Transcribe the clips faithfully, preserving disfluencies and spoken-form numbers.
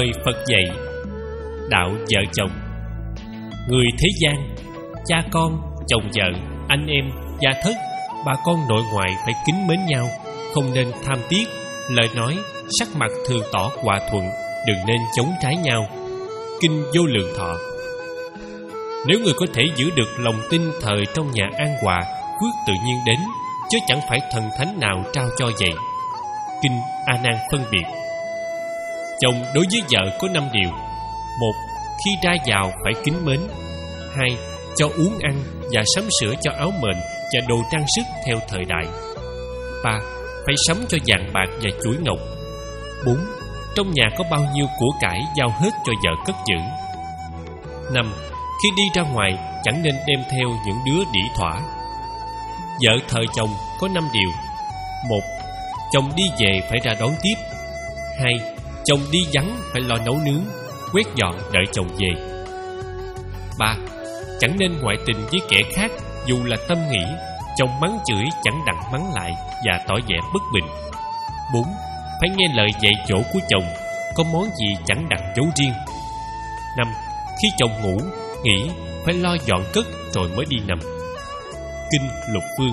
Lời Phật dạy đạo vợ chồng. Người thế gian, cha con, chồng vợ, anh em, gia thất, bà con nội ngoại phải kính mến nhau, không nên tham tiếc, lời nói, sắc mặt thường tỏ hòa thuận, đừng nên chống trái nhau. Kinh Vô Lượng Thọ. Nếu người có thể giữ được lòng tin thờ trong nhà an hòa, phước tự nhiên đến, chứ chẳng phải thần thánh nào trao cho vậy. Kinh A Nan phân biệt. Chồng đối với vợ có năm điều. Một, khi ra vào phải kính mến. Hai, cho uống ăn và sắm sửa cho áo mền và đồ trang sức theo thời đại. Ba, phải sắm cho vàng bạc và chuỗi ngọc. Bốn, trong nhà có bao nhiêu của cải giao hết cho vợ cất giữ. Năm, khi đi ra ngoài chẳng nên đem theo những đứa đĩ thỏa. Vợ thờ chồng có năm điều. Một, chồng đi về phải ra đón tiếp. Hai, chồng đi vắng phải lo nấu nướng, quét dọn đợi chồng về. Ba, chẳng nên ngoại tình với kẻ khác dù là tâm nghĩ, chồng mắng chửi chẳng đặng mắng lại và tỏ vẻ bất bình. Bốn, phải nghe lời dạy dỗ của chồng, có món gì chẳng đặng giấu riêng. Năm, khi chồng ngủ, nghỉ phải lo dọn cất rồi mới đi nằm. Kinh Lục Phương.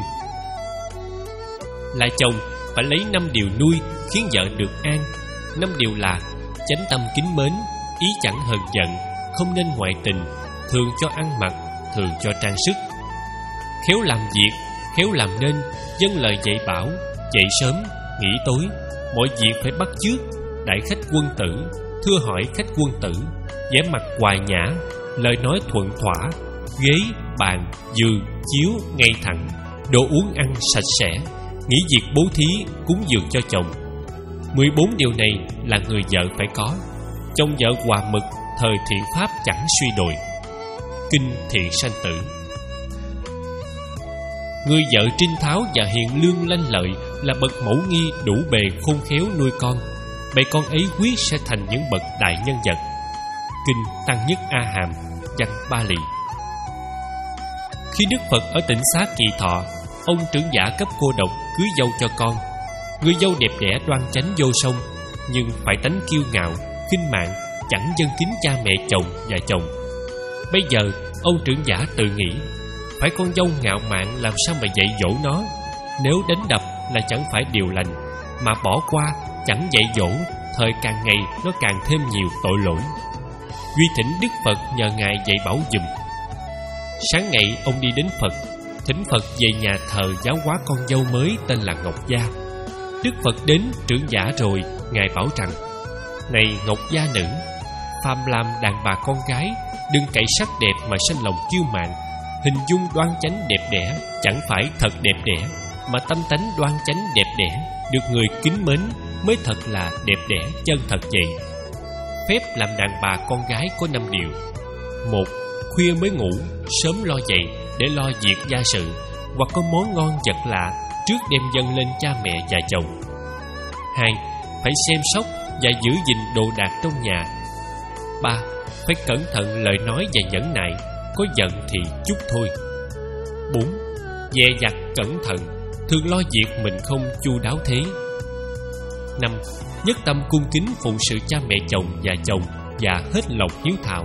Là chồng phải lấy năm điều nuôi khiến vợ được an. Năm điều là chánh tâm kính mến, ý chẳng hờn giận, không nên ngoại tình, thường cho ăn mặc, thường cho trang sức, khéo làm việc, khéo làm nên, vâng lời dạy bảo, dậy sớm, nghỉ tối, mọi việc phải bắt chước, đãi khách quân tử, thưa hỏi khách quân tử, vẻ mặt hòa nhã, lời nói thuận thỏa, ghế, bàn, giường, chiếu ngay thẳng, đồ uống ăn sạch sẽ, nghỉ việc bố thí, cúng dường cho chồng. Mười bốn điều này là người vợ phải có. Chồng vợ hòa mực, thời thiện pháp chẳng suy đồi. Kinh Thiện Sanh Tử. Người vợ trinh tháo và hiền lương lanh lợi là bậc mẫu nghi đủ bề khôn khéo nuôi con. Bầy con ấy quyết sẽ thành những bậc đại nhân vật. Kinh Tăng Nhất A Hàm, văn Ba Lì. Khi Đức Phật ở tỉnh xá Kỳ Thọ, ông trưởng giả cấp cô độc cưới dâu cho con. Người dâu đẹp đẽ đoan chánh vô song, nhưng phải tánh kiêu ngạo, khinh mạng, chẳng dâng kính cha mẹ chồng và chồng. Bây giờ ông trưởng giả tự nghĩ, phải con dâu ngạo mạn làm sao mà dạy dỗ nó. Nếu đánh đập là chẳng phải điều lành, mà bỏ qua chẳng dạy dỗ, thời càng ngày nó càng thêm nhiều tội lỗi. Duy thỉnh Đức Phật nhờ Ngài dạy bảo giùm. Sáng ngày ông đi đến Phật, thỉnh Phật về nhà thờ giáo hóa con dâu mới tên là Ngọc Gia. Đức Phật đến trưởng giả rồi, Ngài bảo rằng: này Ngọc Gia nữ, phàm làm đàn bà con gái, đừng cậy sắc đẹp mà sanh lòng kiêu mạn. Hình dung đoan chánh đẹp đẽ chẳng phải thật đẹp đẽ, mà tâm tánh đoan chánh đẹp đẽ được người kính mến mới thật là đẹp đẽ chân thật vậy. Phép làm đàn bà con gái có năm điều. Một, khuya mới ngủ, sớm lo dậy để lo việc gia sự, hoặc có món ngon vật lạ trước đem dâng lên cha mẹ và chồng. Hai, phải xem sóc và giữ gìn đồ đạc trong nhà. Ba, phải cẩn thận lời nói và nhẫn nại, có giận thì chút thôi. Bốn, dè dặt cẩn thận, thường lo việc mình không chu đáo thế. Năm, nhất tâm cung kính phụng sự cha mẹ chồng và chồng, và hết lòng hiếu thảo.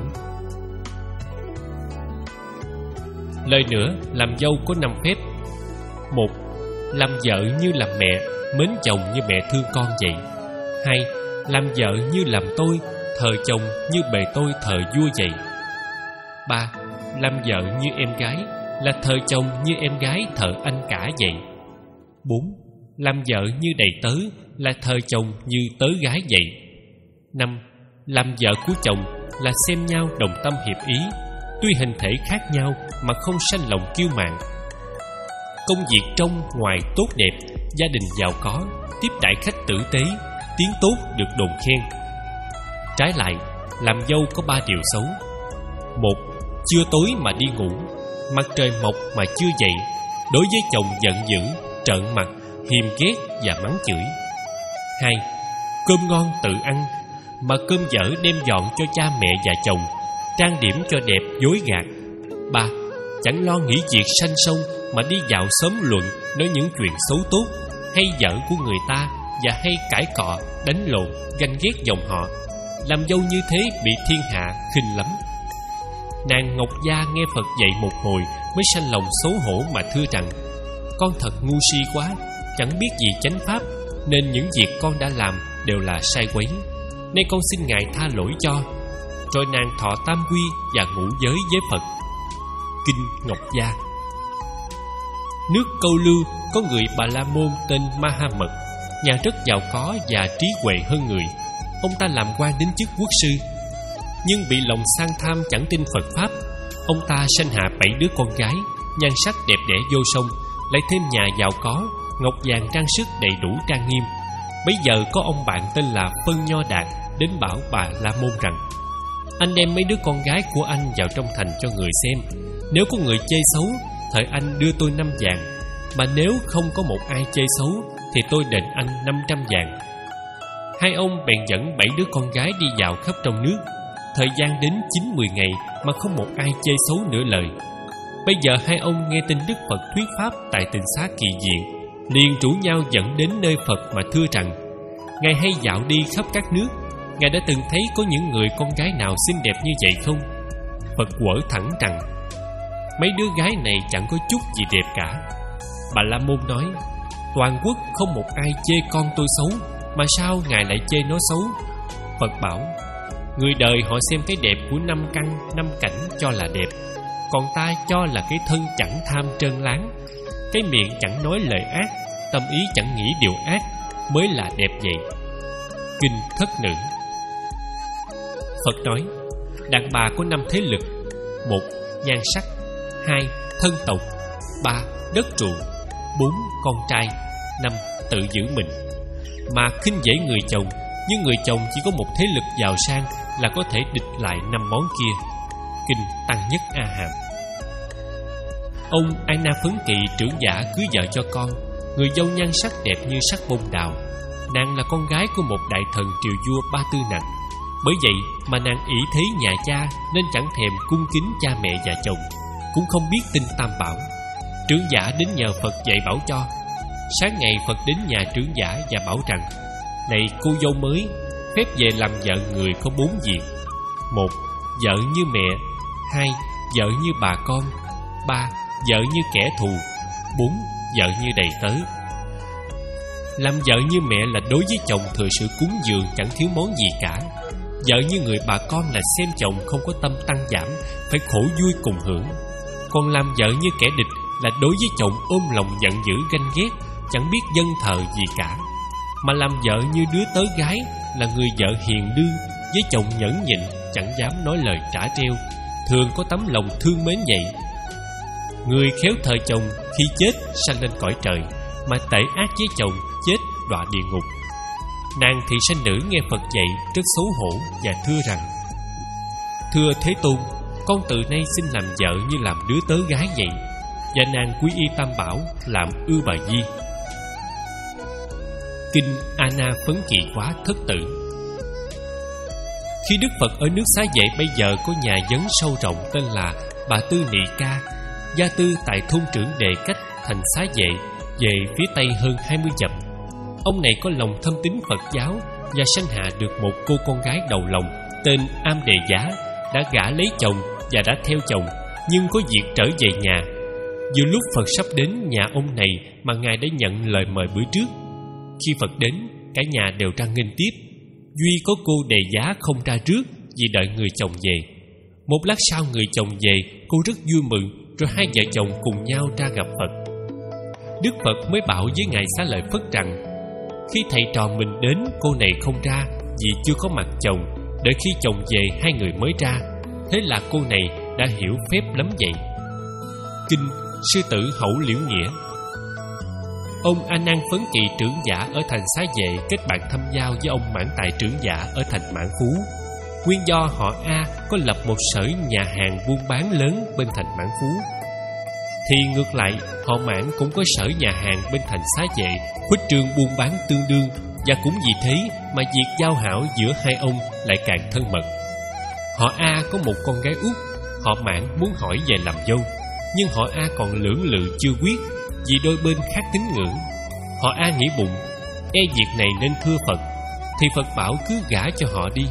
Lời nữa, làm dâu có năm phép. Một, làm vợ như làm mẹ, mến chồng như mẹ thương con vậy. Hai, làm vợ như làm tôi, thờ chồng như bề tôi thờ vua vậy. Ba, làm vợ như em gái, là thờ chồng như em gái thờ anh cả vậy. Bốn, làm vợ như đầy tớ, là thờ chồng như tớ gái vậy. Năm, làm vợ của chồng là xem nhau đồng tâm hiệp ý, tuy hình thể khác nhau mà không sanh lòng kiêu mạn. Công việc trong ngoài tốt đẹp, gia đình giàu có, tiếp đãi khách tử tế, tiếng tốt được đồn khen. Trái lại, làm dâu có ba điều xấu. Một, trưa tối mà đi ngủ, mặt trời mọc mà chưa dậy, đối với chồng giận dữ, trợn mặt, hiềm ghét và mắng chửi. Hai, cơm ngon tự ăn, mà cơm dở đem dọn cho cha mẹ và chồng, trang điểm cho đẹp dối gạt. Ba, chẳng lo nghĩ việc sanh sông mà đi dạo xóm luận, nói những chuyện xấu tốt, hay dở của người ta, và hay cãi cọ, đánh lộn, ganh ghét dòng họ. làm dâu như thế bị thiên hạ khinh lắm. Nàng Ngọc Gia nghe Phật dạy một hồi mới sanh lòng xấu hổ mà thưa rằng: con thật ngu si quá, chẳng biết gì chánh pháp, nên những việc con đã làm đều là sai quấy. Nay con xin Ngài tha lỗi cho. Rồi nàng thọ tam quy và ngũ giới với Phật. Kinh Ngọc Gia. Nước Câu Lưu có người Bà La Môn tên Ma Ha Mật, nhà rất giàu có và trí huệ hơn người. Ông ta làm quan đến chức quốc sư, nhưng bị lòng sang tham chẳng tin Phật pháp. Ông ta sanh hạ bảy đứa con gái, nhan sắc đẹp đẽ vô song, lại thêm nhà giàu có, ngọc vàng trang sức đầy đủ trang nghiêm. Bấy giờ có ông bạn tên là Phân Nho Đạt đến bảo Bà La Môn rằng: anh đem mấy đứa con gái của anh vào trong thành cho người xem. Nếu có người chê xấu, thời anh đưa tôi năm vàng, mà nếu không có một ai chê xấu thì tôi đền anh năm trăm vàng. Hai ông bèn dẫn bảy đứa con gái đi dạo khắp trong nước. Thời gian đến chín mười ngày mà không một ai chê xấu nửa lời. Bây giờ hai ông nghe tin Đức Phật thuyết pháp tại Tịnh Xá Kỳ Viện, liền rủ nhau dẫn đến nơi Phật mà thưa rằng: Ngài hay dạo đi khắp các nước, Ngài đã từng thấy có những người con gái nào xinh đẹp như vậy không? Phật quở thẳng rằng: mấy đứa gái này chẳng có chút gì đẹp cả. Bà La Môn nói: toàn quốc không một ai chê con tôi xấu, mà sao Ngài lại chê nó xấu? Phật bảo: người đời họ xem cái đẹp của năm căn, năm cảnh cho là đẹp, còn ta cho là cái thân chẳng tham trơn láng, cái miệng chẳng nói lời ác, tâm ý chẳng nghĩ điều ác, mới là đẹp vậy. Kinh Thất Nữ. Phật nói: đàn bà có năm thế lực: một, nhan sắc; hai, thân tộc; ba, đất ruộng; bốn, con trai; năm, tự giữ mình. Mà khinh dễ người chồng, nhưng người chồng chỉ có một thế lực giàu sang là có thể địch lại năm món kia. Kinh Tăng Nhất A Hàm. Ông An Na Phấn Kỵ trưởng giả cưới vợ cho con, người dâu nhan sắc đẹp như sắc bông đào. Nàng là con gái của một đại thần triều vua Ba Tư Nặc. Bởi vậy mà nàng ỷ thế nhà cha nên chẳng thèm cung kính cha mẹ và chồng, cũng không biết tin Tam Bảo. Trưởng giả đến nhờ Phật dạy bảo cho. Sáng ngày Phật đến nhà trưởng giả và bảo rằng: này cô dâu mới, phép về làm vợ người có bốn việc: một, vợ như mẹ; hai, vợ như bà con; ba, vợ như kẻ thù; bốn, vợ như đầy tớ. Làm vợ như mẹ là đối với chồng thừa sự cúng dường chẳng thiếu món gì cả. Vợ như người bà con là xem chồng không có tâm tăng giảm, phải khổ vui cùng hưởng. Còn làm vợ như kẻ địch là đối với chồng ôm lòng giận dữ ganh ghét, chẳng biết dâng thờ gì cả. Mà làm vợ như đứa tớ gái là người vợ hiền lương, với chồng nhẫn nhịn, chẳng dám nói lời trả treo, thường có tấm lòng thương mến vậy. Người khéo thờ chồng khi chết sanh lên cõi trời, mà tệ ác với chồng chết đọa địa ngục. Nàng thị sanh nữ nghe Phật dạy rất xấu hổ và thưa rằng: thưa Thế Tôn, con từ nay xin làm vợ như làm đứa tớ gái vậy. Và nàng quy y Tam Bảo, làm Ư Bà Di. Kinh A Na Phấn Kỵ Quá Thất Tử. Khi Đức Phật ở nước Xá Vệ, bây giờ có nhà vấn sâu rộng tên là Bà Tư Nị Ca, gia tư tại thôn Trưởng Đề cách thành Xá Vệ về phía tây hơn hai mươi dặm. Ông này có lòng thâm tín Phật giáo và sanh hạ được một cô con gái đầu lòng tên Am Đề Giá, đã gả lấy chồng và đã theo chồng, nhưng có việc trở về nhà. Vừa lúc Phật sắp đến nhà ông này mà Ngài đã nhận lời mời bữa trước. Khi Phật đến, cả nhà đều ra nghênh tiếp. Duy có cô Đề Giá không ra trước vì đợi người chồng về. Một lát sau người chồng về, cô rất vui mừng, rồi hai vợ chồng cùng nhau ra gặp Phật. Đức Phật mới bảo với Ngài Xá Lợi Phất rằng: khi thầy trò mình đến, cô này không ra vì chưa có mặt chồng, đợi khi chồng về hai người mới ra. Thế là cô này đã hiểu phép lắm vậy. Kinh Sư Tử Hậu Liễu Nghĩa. Ông A Nan Phấn Kỵ trưởng giả ở thành Xá Vệ kết bạn thâm giao với ông Mãn Tài trưởng giả ở thành Mãn Phú. Nguyên do họ A có lập một sở nhà hàng buôn bán lớn bên thành Mãn Phú, thì ngược lại họ Mãn cũng có sở nhà hàng bên thành Xá Vệ, khuếch trương buôn bán tương đương. Và cũng vì thế mà việc giao hảo giữa hai ông lại càng thân mật. Họ A có một con gái út, họ Mãn muốn hỏi về làm dâu, nhưng họ A còn lưỡng lự chưa quyết, vì đôi bên khác tín ngưỡng. Họ A nghĩ bụng, e việc này nên thưa Phật, thì Phật bảo cứ gả cho họ đi.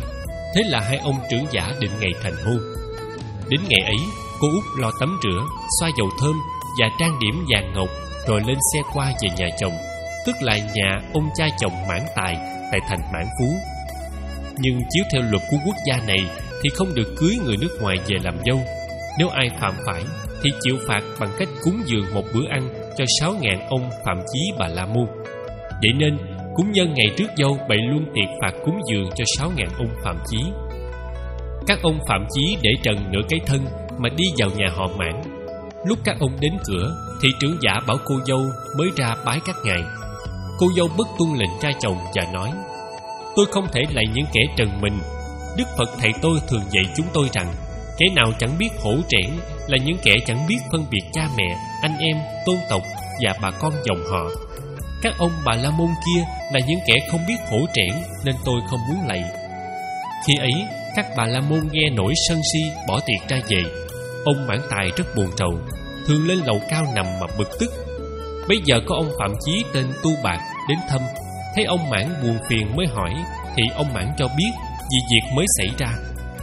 Thế là hai ông trưởng giả định ngày thành hôn. Đến ngày ấy, cô út lo tắm rửa, xoa dầu thơm và trang điểm vàng ngọc, rồi lên xe qua về nhà chồng, tức là nhà ông cha chồng Mãn Tài tại thành Mãn Phú. Nhưng chiếu theo luật của quốc gia này thì không được cưới người nước ngoài về làm dâu. Nếu ai phạm phải thì chịu phạt bằng cách cúng dường một bữa ăn cho sáu ngàn ông Phạm Chí Bà La Môn. Vậy nên cũng nhân ngày trước dâu bày luôn tiệc phạt cúng dường cho sáu ngàn ông Phạm Chí. Các ông Phạm Chí để trần nửa cái thân mà đi vào nhà họ Mãn. Lúc các ông đến cửa thì trưởng giả bảo cô dâu mới ra bái các ngài. Cô dâu bất tuân lệnh cha chồng và nói: tôi không thể lạy những kẻ trần mình. Đức Phật thầy tôi thường dạy chúng tôi rằng kẻ nào chẳng biết hổ trẻn là những kẻ chẳng biết phân biệt cha mẹ, anh em, tôn tộc và bà con dòng họ. Các ông Bà La Môn kia là những kẻ không biết hổ trẻn nên tôi không muốn lạy. Khi ấy các Bà La Môn nghe nổi sân si, bỏ tiệc ra về. Ông Mãn Tài rất buồn rầu, thường lên lầu cao nằm mà bực tức. Bây giờ có ông Phạm Chí tên Tu Bạc đến thăm. Thấy ông Mãn buồn phiền mới hỏi, thì ông Mãn cho biết vì việc mới xảy ra.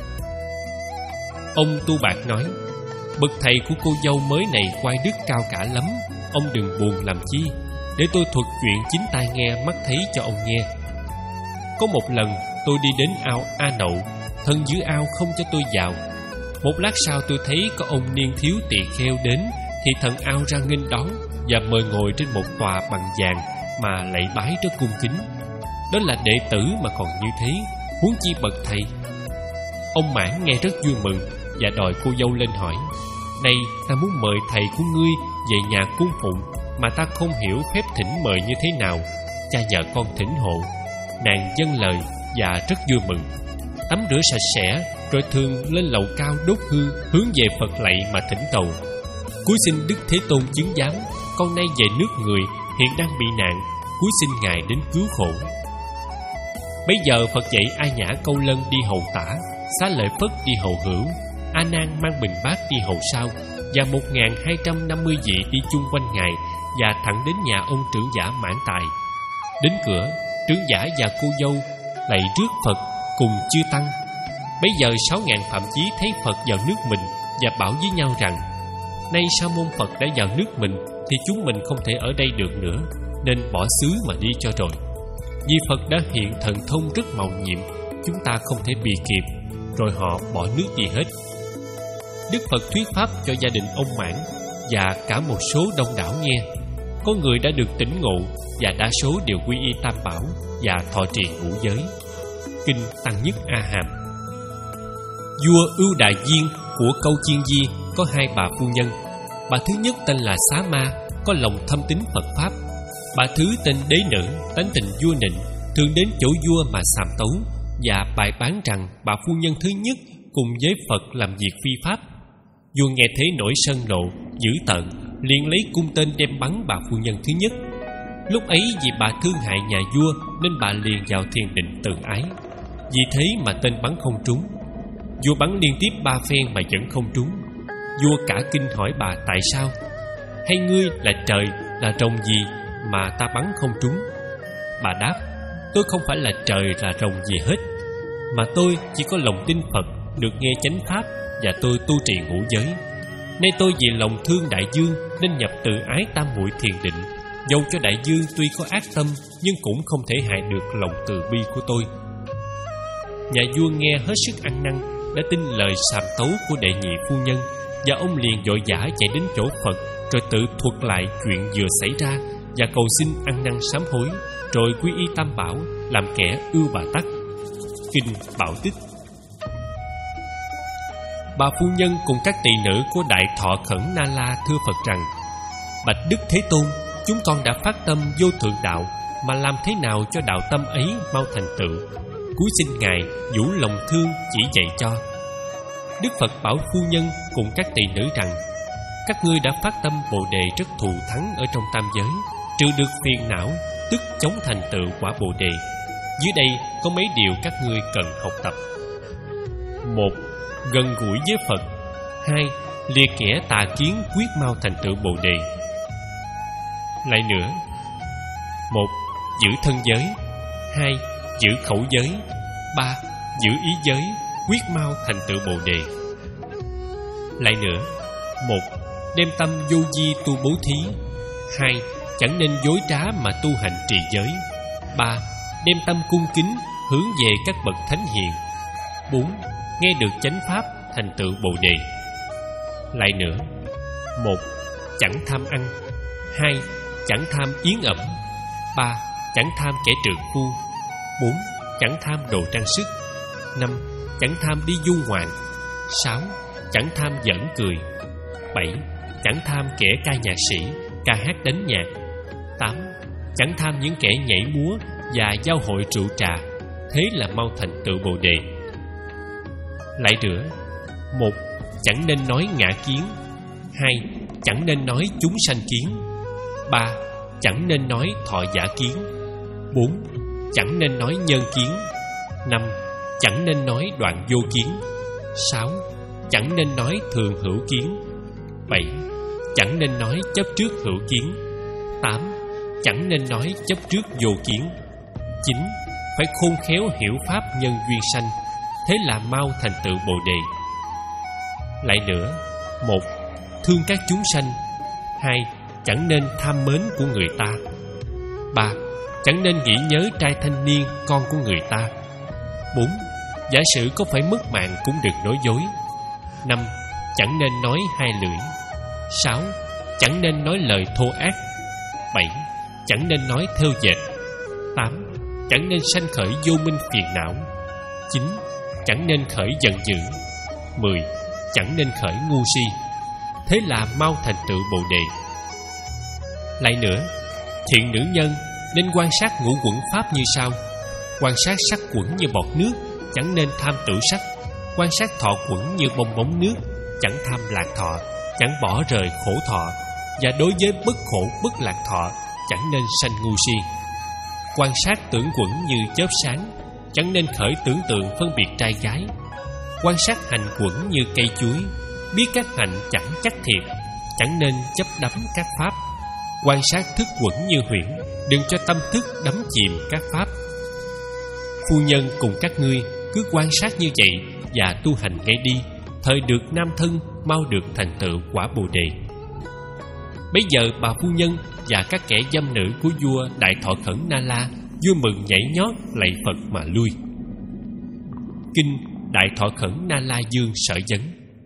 Ông Tu Bạc nói: bậc thầy của cô dâu mới này oai đức cao cả lắm, ông đừng buồn làm chi. Để tôi thuật chuyện chính tai nghe mắt thấy cho ông nghe. Có một lần tôi đi đến ao A Nậu, thần giữ ao không cho tôi vào. Một lát sau tôi thấy có ông niên thiếu tỳ kheo đến, thì thần ao ra nghênh đón và mời ngồi trên một tòa bằng vàng mà lạy bái rất cung kính. Đó là đệ tử mà còn như thế, huống chi bậc thầy. Ông Mãn nghe rất vui mừng và đòi cô dâu lên hỏi: này, ta muốn mời thầy của ngươi về nhà cung phụng, mà ta không hiểu phép thỉnh mời như thế nào, cha nhờ con thỉnh hộ. Nàng vâng lời và rất vui mừng. Tắm rửa sạch sẽ rồi thường lên lầu cao đốt hương, hướng về Phật lạy mà thỉnh cầu: cúi xin Đức Thế Tôn chứng giám, con nay về nước người hiện đang bị nạn, cúi xin ngài đến cứu khổ. Bây giờ Phật dạy A Nhã Câu Lân đi hầu tả, Xá Lợi Phất đi hầu hữu, A Nan mang bình bát đi hầu sau, và một ngàn hai trăm năm mươi vị đi chung quanh ngài, và thẳng đến nhà ông trưởng giả Mãn Tài. Đến cửa, trưởng giả và cô dâu lạy trước Phật cùng chư tăng. Bây giờ sáu ngàn Phạm Chí thấy Phật vào nước mình và bảo với nhau rằng: nay sa môn Phật đã vào nước mình thì chúng mình không thể ở đây được nữa, nên bỏ xứ mà đi cho rồi. Vì Phật đã hiện thần thông rất màu nhiệm, chúng ta không thể bì kịp. Rồi họ bỏ nước đi hết. Đức Phật thuyết pháp cho gia đình ông Mãn và cả một số đông đảo nghe. Có người đã được tỉnh ngộ và đa số đều quy y Tam Bảo và thọ trì ngũ giới. Kinh Tăng Nhất A Hàm. Vua Ưu Đại Viên của Câu Chiên Di có hai bà phu nhân. Bà thứ nhất tên là Xá Ma, có lòng thâm tín Phật pháp. Bà thứ tên Đế Nữ, tánh tình vua nịnh, thường đến chỗ vua mà sàm tấu và bài bán rằng bà phu nhân thứ nhất cùng với Phật làm việc phi pháp. Vua nghe thế nổi sân nộ, dữ tợn, liền lấy cung tên đem bắn bà phu nhân thứ nhất. Lúc ấy vì bà thương hại nhà vua nên bà liền vào thiền định tự ái. Vì thế mà tên bắn không trúng. Vua bắn liên tiếp ba phen mà vẫn không trúng. Vua cả kinh hỏi bà tại sao. Hay ngươi là trời, là rồng gì mà ta bắn không trúng? Bà đáp: tôi không phải là trời là rồng gì hết, mà tôi chỉ có lòng tin Phật, được nghe chánh pháp, và tôi tu trì ngũ giới. Nay tôi vì lòng thương đại dương nên nhập tự ái tam muội thiền định. Dầu cho đại dương tuy có ác tâm, nhưng cũng không thể hại được lòng từ bi của tôi. Nhà vua nghe hết sức ăn năn, đã tin lời sàm tấu của đệ nhị phu nhân, và ông liền vội vã chạy đến chỗ Phật, rồi tự thuật lại chuyện vừa xảy ra và cầu xin ăn năn sám hối, rồi quy y Tam Bảo, làm kẻ ưu bà tắc. Kinh Bảo Tích. Bà phu nhân cùng các tỳ nữ của Đại Thọ Khẩn Na La thưa Phật rằng: bạch Đức Thế Tôn, chúng con đã phát tâm vô thượng đạo, mà làm thế nào cho đạo tâm ấy mau thành tựu? Cúi xin ngài vũ lòng thương chỉ dạy cho. Đức Phật bảo phu nhân cùng các tỳ nữ rằng: các ngươi đã phát tâm Bồ Đề rất thù thắng ở trong tam giới, trừ được phiền não, tức chống thành tựu quả Bồ Đề. Dưới đây có mấy điều các ngươi cần học tập. Một, gần gũi với Phật. Hai, liệt kẻ tà kiến quyết mau thành tựu Bồ Đề. Lại nữa: một, giữ thân giới. Hai, giữ khẩu giới. Ba, giữ ý giới, quyết mau thành tựu Bồ đề. Lại nữa, một, đem tâm vô vi tu bố thí. Hai, chẳng nên dối trá mà tu hành trì giới. Ba, đem tâm cung kính hướng về các bậc thánh hiền. Bốn, nghe được chánh pháp thành tựu Bồ đề. Lại nữa, một, chẳng tham ăn. Hai, chẳng tham yến ẩm. Ba, chẳng tham kẻ trượng phu. Bốn, chẳng tham đồ trang sức. Năm, chẳng tham đi du ngoạn. Sáu, chẳng tham giỡn cười. Bảy, chẳng tham kẻ ca nhạc sĩ, ca hát đánh nhạc. Tám, chẳng tham những kẻ nhảy múa và giao hội rượu trà. Thế là mau thành tựu Bồ đề. Lại nữa, một, chẳng nên nói ngã kiến. Hai, chẳng nên nói chúng sanh kiến. Ba, chẳng nên nói thọ giả kiến. Bốn, chẳng nên nói nhân kiến. Năm, chẳng nên nói đoạn vô kiến. Sáu, chẳng nên nói thường hữu kiến. Bảy, chẳng nên nói chấp trước hữu kiến. Tám, chẳng nên nói chấp trước vô kiến. Chín, phải khôn khéo hiểu pháp nhân duyên sanh. Thế là mau thành tựu Bồ đề. Lại nữa, một, thương các chúng sanh. Hai, chẳng nên tham mến của người ta. Ba, chẳng nên nghĩ nhớ trai thanh niên con của người ta. Bốn, giả sử có phải mất mạng cũng đừng nói dối. Năm, chẳng nên nói hai lưỡi. Sáu, chẳng nên nói lời thô ác. Bảy, chẳng nên nói theo dệt. Tám, chẳng nên sanh khởi vô minh phiền não. Chín, chẳng nên khởi giận dữ. Mười, chẳng nên khởi ngu si. Thế là mau thành tựu Bồ đề. Lại nữa, thiện nữ nhân nên quan sát ngũ quẩn pháp như sau. Quan sát sắc quẩn như bọt nước, chẳng nên tham tử sắc. Quan sát thọ quẩn như bong bóng nước, chẳng tham lạc thọ, chẳng bỏ rời khổ thọ. Và đối với bất khổ bất lạc thọ, chẳng nên sanh ngu si. Quan sát tưởng quẩn như chớp sáng, chẳng nên khởi tưởng tượng phân biệt trai gái. Quan sát hành quẩn như cây chuối, biết các hành chẳng chắc thiệt, chẳng nên chấp đắm các pháp. Quan sát thức quẩn như huyễn, đừng cho tâm thức đắm chìm các pháp. Phu nhân cùng các ngươi cứ quan sát như vậy và tu hành ngay đi, thời được nam thân, mau được thành tựu quả Bồ đề. Bấy giờ bà phu nhân và các kẻ dâm nữ của vua Đại Thọ Khẩn Na La vui mừng nhảy nhót lạy Phật mà lui. Kinh Đại Thọ Khẩn Na La Dương Sở Vấn.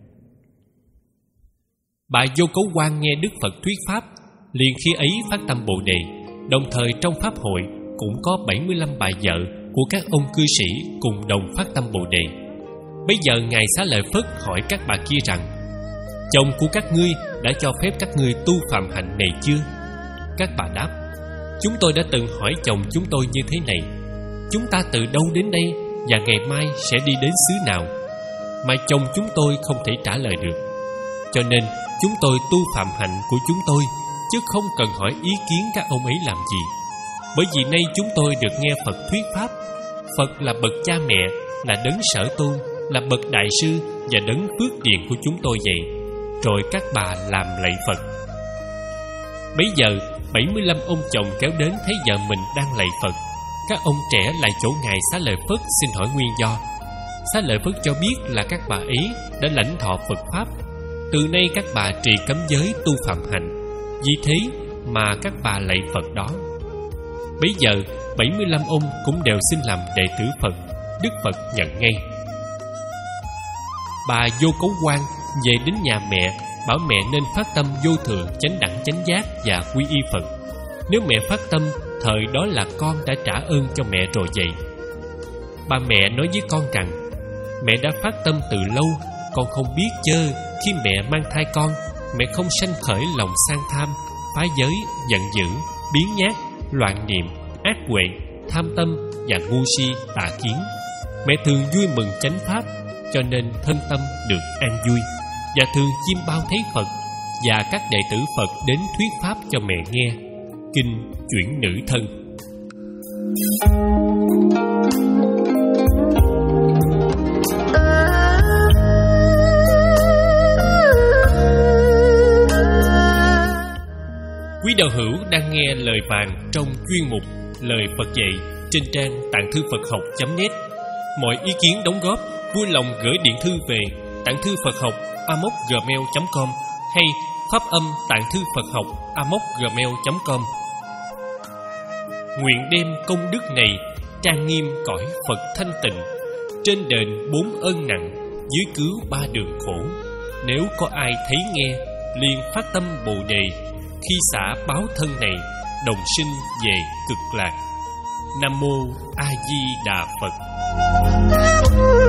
Bà Vô Cấu Quan nghe Đức Phật thuyết pháp, liền khi ấy phát tâm Bồ đề. Đồng thời trong pháp hội cũng có bảy mươi lăm bà vợ của các ông cư sĩ cùng đồng phát tâm Bồ đề. Bây giờ Ngài Xá Lợi Phất hỏi các bà kia rằng: chồng của các ngươi đã cho phép các ngươi tu phạm hạnh này chưa? Các bà đáp: chúng tôi đã từng hỏi chồng chúng tôi như thế này: chúng ta từ đâu đến đây và ngày mai sẽ đi đến xứ nào? Mà chồng chúng tôi không thể trả lời được. Cho nên chúng tôi tu phạm hạnh của chúng tôi, chứ không cần hỏi ý kiến các ông ấy làm gì. Bởi vì nay chúng tôi được nghe Phật thuyết pháp. Phật là bậc cha mẹ, là đấng sở tôn, là bậc đại sư và đấng phước điền của chúng tôi vậy. Rồi các bà làm lạy Phật. Bấy giờ bảy mươi lăm ông chồng kéo đến thấy vợ mình đang lạy Phật. Các ông trẻ lại chỗ Ngài Xá Lợi Phất xin hỏi nguyên do. Xá Lợi Phất cho biết là các bà ấy đã lãnh thọ Phật pháp. Từ nay các bà trì cấm giới tu phạm hạnh, vì thế mà các bà lạy Phật đó. Bấy giờ bảy mươi lăm ông cũng đều xin làm đệ tử Phật. Đức Phật nhận ngay. Bà Vô Cấu Quan về đến nhà mẹ, bảo mẹ nên phát tâm vô thượng chánh đẳng chánh giác và quy y Phật. Nếu mẹ phát tâm, thời đó là con đã trả ơn cho mẹ rồi vậy. Bà mẹ nói với con rằng: mẹ đã phát tâm từ lâu, con không biết chớ khi mẹ mang thai con, mẹ không sanh khởi lòng sang tham, phá giới, giận dữ, biến nhát, loạn niệm, ác huệ, tham tâm và ngu si tà kiến. Mẹ thường vui mừng chánh pháp, cho nên thân tâm được an vui, và thường chiêm bao thấy Phật và các đệ tử Phật đến thuyết pháp cho mẹ nghe. Kinh Chuyển Nữ Thân. Quý đạo hữu đang nghe lời vàng trong chuyên mục Lời Phật dạy trên trang tạng thư Phật học chấm net. Mọi ý kiến đóng góp vui lòng gửi điện thư về tặng thư Phật học a m o c gmail chấm com hay pháp âm tặng thư Phật học a m o c gmail chấm com. Nguyện đem công đức này trang nghiêm cõi Phật thanh tịnh, trên đền bốn ơn nặng, dưới cứu ba đường khổ. Nếu có ai thấy nghe, liền phát tâm Bồ đề, khi xả báo thân này, đồng sinh về cực lạc. Nam mô A Di Đà Phật.